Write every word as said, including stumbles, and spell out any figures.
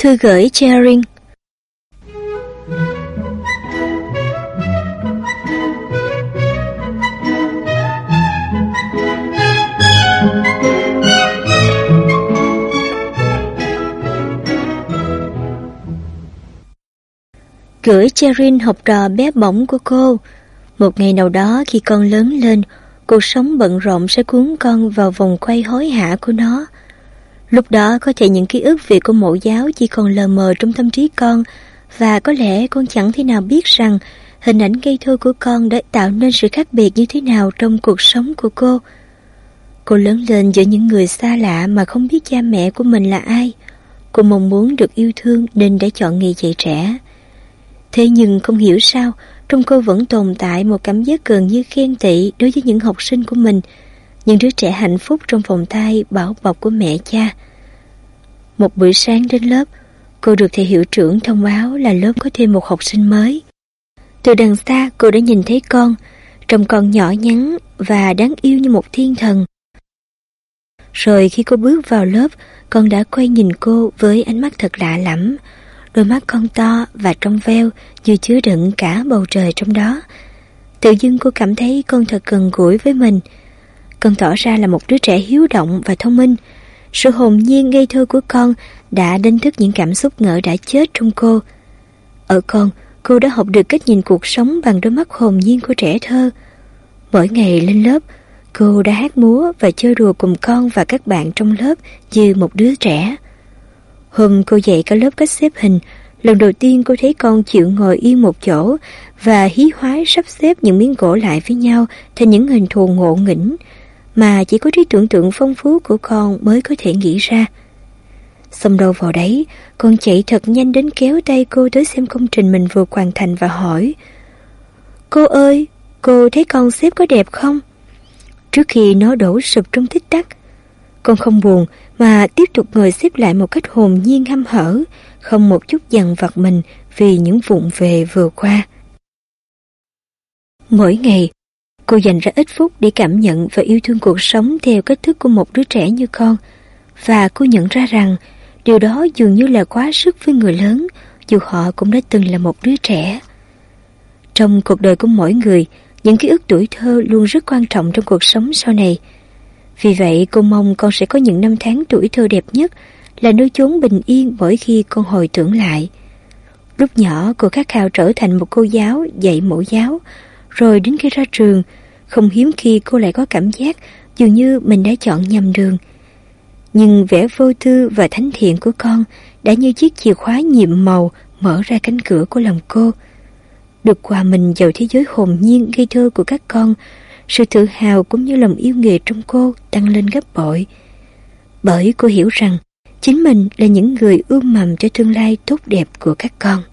Thư gửi Cherin. Gửi Cherin, học trò bé bỏng của cô. Một ngày nào đó khi con lớn lên, cuộc sống bận rộn sẽ cuốn con vào vòng quay hối hả của nó. Lúc đó có thể những ký ức về cô mẫu giáo chỉ còn lờ mờ trong tâm trí con, và có lẽ con chẳng thể nào biết rằng hình ảnh ngây thơ của con đã tạo nên sự khác biệt như thế nào trong cuộc sống của cô. Cô lớn lên giữa những người xa lạ mà không biết cha mẹ của mình là ai. Cô mong muốn được yêu thương nên đã chọn nghề dạy trẻ. Thế nhưng không hiểu sao, trong cô vẫn tồn tại một cảm giác gần như ghen tị đối với những học sinh của mình, những đứa trẻ hạnh phúc trong vòng tay bảo bọc của mẹ cha. Một buổi sáng đến lớp, cô được thầy hiệu trưởng thông báo là lớp có thêm một học sinh mới. Từ đằng xa cô đã nhìn thấy con, trông con nhỏ nhắn và đáng yêu như một thiên thần. Rồi khi cô bước vào lớp, con đã quay nhìn cô với ánh mắt thật lạ lẫm. Đôi mắt con to và trong veo như chứa đựng cả bầu trời trong đó. Tự dưng cô cảm thấy con thật gần gũi với mình. Con tỏ ra là một đứa trẻ hiếu động và thông minh. Sự hồn nhiên ngây thơ của con đã đánh thức những cảm xúc ngỡ đã chết trong cô. Ở con, cô đã học được cách nhìn cuộc sống bằng đôi mắt hồn nhiên của trẻ thơ. Mỗi ngày lên lớp, cô đã hát múa và chơi đùa cùng con và các bạn trong lớp như một đứa trẻ. Hôm cô dạy cả lớp cách xếp hình, lần đầu tiên cô thấy con chịu ngồi yên một chỗ và hí hoái sắp xếp những miếng gỗ lại với nhau thành những hình thù ngộ nghĩnh mà chỉ có trí tưởng tượng phong phú của con mới có thể nghĩ ra. Xong đâu vào đấy, con chạy thật nhanh đến kéo tay cô tới xem công trình mình vừa hoàn thành và hỏi: "Cô ơi, cô thấy con xếp có đẹp không?" Trước khi nó đổ sụp trong tích tắc, con không buồn mà tiếp tục ngồi xếp lại một cách hồn nhiên hăm hở, không một chút dằn vặt mình vì những vụng về vừa qua. Mỗi ngày, cô dành ra ít phút để cảm nhận và yêu thương cuộc sống theo cách thức của một đứa trẻ như con, và cô nhận ra rằng điều đó dường như là quá sức với người lớn, dù họ cũng đã từng là một đứa trẻ. Trong cuộc đời của mỗi người, những ký ức tuổi thơ luôn rất quan trọng trong cuộc sống sau này. Vì vậy cô mong con sẽ có những năm tháng tuổi thơ đẹp nhất, là nơi chốn bình yên mỗi khi con hồi tưởng lại. Lúc nhỏ cô khát khao trở thành một cô giáo dạy mẫu giáo, rồi đến khi ra trường, không hiếm khi cô lại có cảm giác dường như mình đã chọn nhầm đường. Nhưng vẻ vô tư và thánh thiện của con đã như chiếc chìa khóa nhiệm màu mở ra cánh cửa của lòng cô. Được hòa mình vào thế giới hồn nhiên ngây thơ của các con, sự tự hào cũng như lòng yêu nghề trong cô tăng lên gấp bội. Bởi cô hiểu rằng chính mình là những người ươm mầm cho tương lai tốt đẹp của các con.